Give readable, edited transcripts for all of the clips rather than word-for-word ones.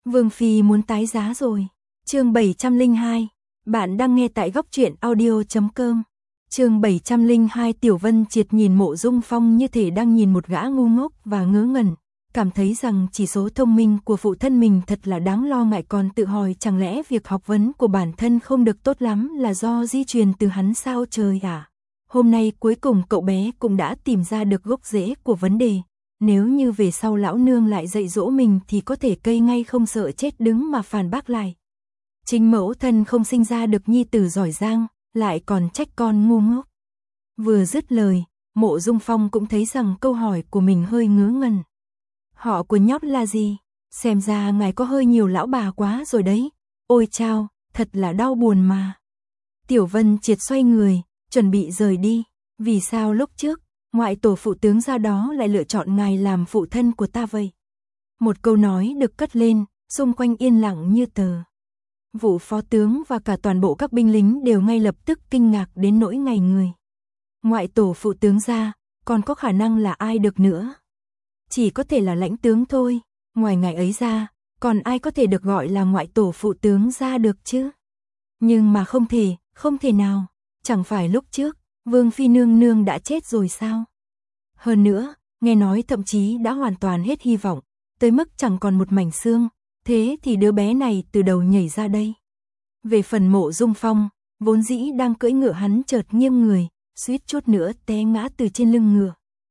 Vương Phi muốn tái giá rồi. Chương 702. Bạn đang nghe tại góc truyện audio.com. Chương 702. Tiểu Vân Triệt nhìn Mộ Dung Phong như thể đang nhìn một gã ngu ngốc và ngớ ngẩn, cảm thấy rằng chỉ số thông minh của phụ thân mình thật là đáng lo ngại, còn tự hỏi chẳng lẽ việc học vấn của bản thân không được tốt lắm là do di truyền từ hắn sao trời à? Hôm nay cuối cùng cậu bé cũng đã tìm ra được gốc rễ của vấn đề. Nếu như về sau lão nương lại dạy dỗ mình thì có thể cây ngay không sợ chết đứng mà phản bác lại. Chính mẫu thân không sinh ra được nhi tử giỏi giang, lại còn trách con ngu ngốc. Vừa dứt lời, Mộ Dung Phong cũng thấy rằng câu hỏi của mình hơi ngớ ngẩn. Họ của nhóc là gì? Xem ra ngài có hơi nhiều lão bà quá rồi đấy. Ôi chao, thật là đau buồn mà. Tiểu Vân Triệt xoay người, chuẩn bị rời đi. Vì sao lúc trước ngoại tổ phụ tướng ra đó lại lựa chọn ngài làm phụ thân của ta vậy? Một câu nói được cất lên, xung quanh yên lặng như tờ. Vụ phó tướng và cả toàn bộ các binh lính đều ngay lập tức kinh ngạc đến nỗi ngây người. Ngoại tổ phụ tướng ra, còn có khả năng là ai được nữa? Chỉ có thể là lãnh tướng thôi, ngoài ngài ấy ra, còn ai có thể được gọi là ngoại tổ phụ tướng ra được chứ? Nhưng mà không thể nào, chẳng phải lúc trước Vương Phi nương nương đã chết rồi sao? Hơn nữa, nghe nói thậm chí đã hoàn toàn hết hy vọng, tới mức chẳng còn một mảnh xương, thế thì đứa bé này từ đâu nhảy ra đây? Về phần Mộ Dung Phong, vốn dĩ đang cưỡi ngựa hắn chợt nghiêng người, suýt chút nữa té ngã từ trên lưng ngựa.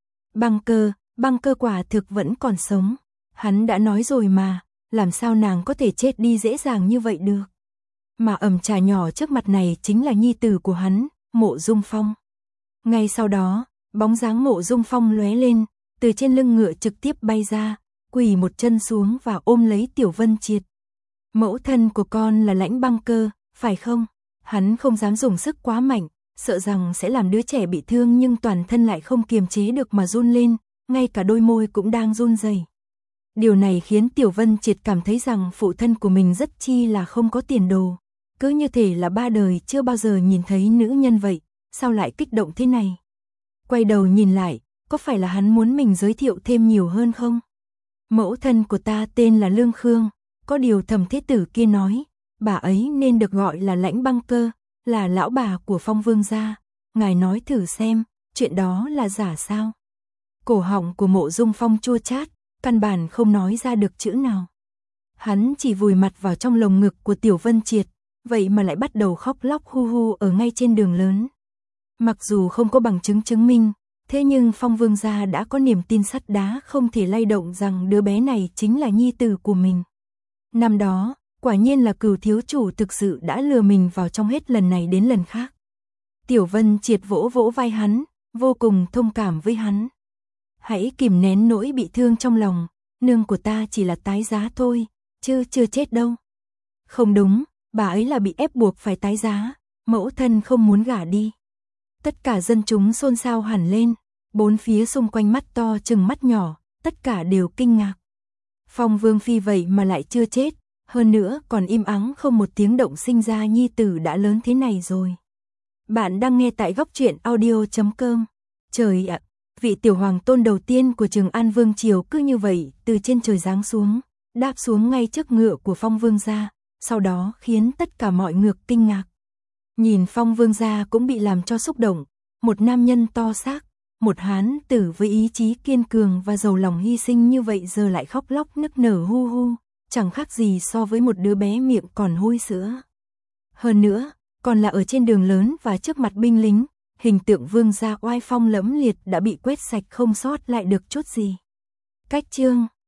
Băng cơ quả thực vẫn còn sống, hắn đã nói rồi mà, làm sao nàng có thể chết đi dễ dàng như vậy được? Mà ẩm trà nhỏ trước mặt này chính là nhi tử của hắn, Mộ Dung Phong. Ngay sau đó, bóng dáng Mộ Dung Phong lóe lên, từ trên lưng ngựa trực tiếp bay ra, quỳ một chân xuống và ôm lấy Tiểu Vân Triệt. Mẫu thân của con là Lãnh Băng Cơ, phải không? Hắn không dám dùng sức quá mạnh, sợ rằng sẽ làm đứa trẻ bị thương, nhưng toàn thân lại không kiềm chế được mà run lên, ngay cả đôi môi cũng đang run rẩy. Điều này khiến Tiểu Vân Triệt cảm thấy rằng phụ thân của mình rất chi là không có tiền đồ, cứ như thể là ba đời chưa bao giờ nhìn thấy nữ nhân vậy, sao lại kích động thế này? Quay đầu nhìn lại, có phải là hắn muốn mình giới thiệu thêm nhiều hơn không? Mẫu thân của ta tên là Lương Khương, có điều Thẩm Thế Tử kia nói, bà ấy nên được gọi là Lãnh Băng Cơ, là lão bà của Phong Vương gia. Ngài nói thử xem, chuyện đó là giả sao? Cổ họng của Mộ Dung Phong chua chát, căn bản không nói ra được chữ nào. Hắn chỉ vùi mặt vào trong lồng ngực của Tiểu Vân Triệt, vậy mà lại bắt đầu khóc lóc hu hu ở ngay trên đường lớn. Mặc dù không có bằng chứng chứng minh, thế nhưng Phong Vương gia đã có niềm tin sắt đá không thể lay động rằng đứa bé này chính là nhi tử của mình. Năm đó, quả nhiên là Cửu thiếu chủ thực sự đã lừa mình vào trong hết lần này đến lần khác. Tiểu Vân Triệt vỗ vỗ vai hắn, vô cùng thông cảm với hắn. Hãy kìm nén nỗi bị thương trong lòng, nương của ta chỉ là tái giá thôi, chứ chưa chết đâu. Không đúng, bà ấy là bị ép buộc phải tái giá, mẫu thân không muốn gả đi. Tất cả dân chúng xôn xao hẳn lên, bốn phía xung quanh mắt to chừng mắt nhỏ, tất cả đều kinh ngạc. Phong Vương Phi vậy mà lại chưa chết, hơn nữa còn im ắng không một tiếng động, sinh ra nhi tử đã lớn thế này rồi. Bạn đang nghe tại góc truyện audio.com. Trời ạ, vị tiểu hoàng tôn đầu tiên của Trường An Vương Triều cứ như vậy từ trên trời giáng xuống, đáp xuống ngay trước ngựa của Phong Vương gia, sau đó khiến tất cả mọi người kinh ngạc. Nhìn Phong Vương gia cũng bị làm cho xúc động, một nam nhân to xác, một hán tử với ý chí kiên cường và giàu lòng hy sinh như vậy giờ lại khóc lóc nức nở hu hu, chẳng khác gì so với một đứa bé miệng còn hôi sữa. Hơn nữa, còn là ở trên đường lớn và trước mặt binh lính, hình tượng vương gia oai phong lẫm liệt đã bị quét sạch không sót lại được chút gì. Cách chương